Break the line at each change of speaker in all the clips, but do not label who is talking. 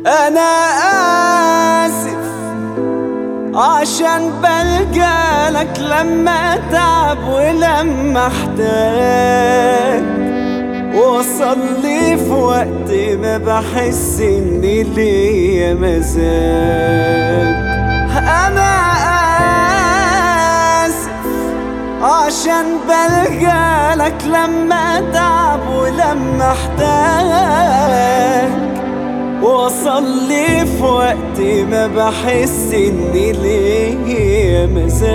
أنا آسف عشان بلجألك لما أتعب ولما أحتاج، وصل لي في وقت ما بحس إني ليا مزاج. أنا آسف عشان بلجألك لما أتعب ولما أحتاج، وصل لي في وقت ما بحس إني ليا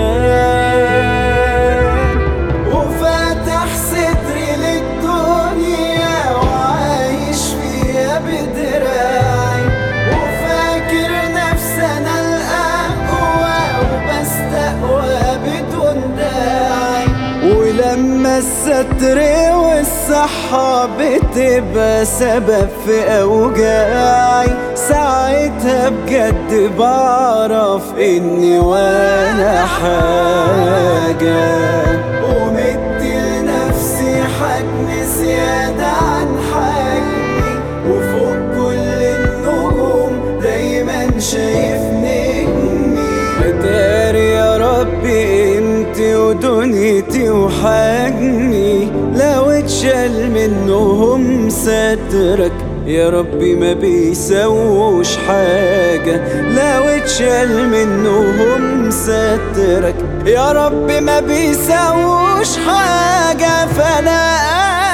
مزاج. وفاتح صدري للدنيا وعايش فيها بدراعي، وفاكر نفسي أنا الأقوى وبستقوى بدون داعي. ولما الستر والصحة بتبقى سبب في أوجاعي، ساعتها بجد بعرف إني ولا حاجة، ومدي لنفسي حجم زيادة عن حجمي، وفوق كل النجوم دايما شايف نجمي. أداري يا ربي قيمتي ودنيتي وحجمي، لو اتشال منهم سترك يا ربي ما بيسووش حاجة، لو اتشال منهم سترك يا ربي ما بيسووش حاجة. فأنا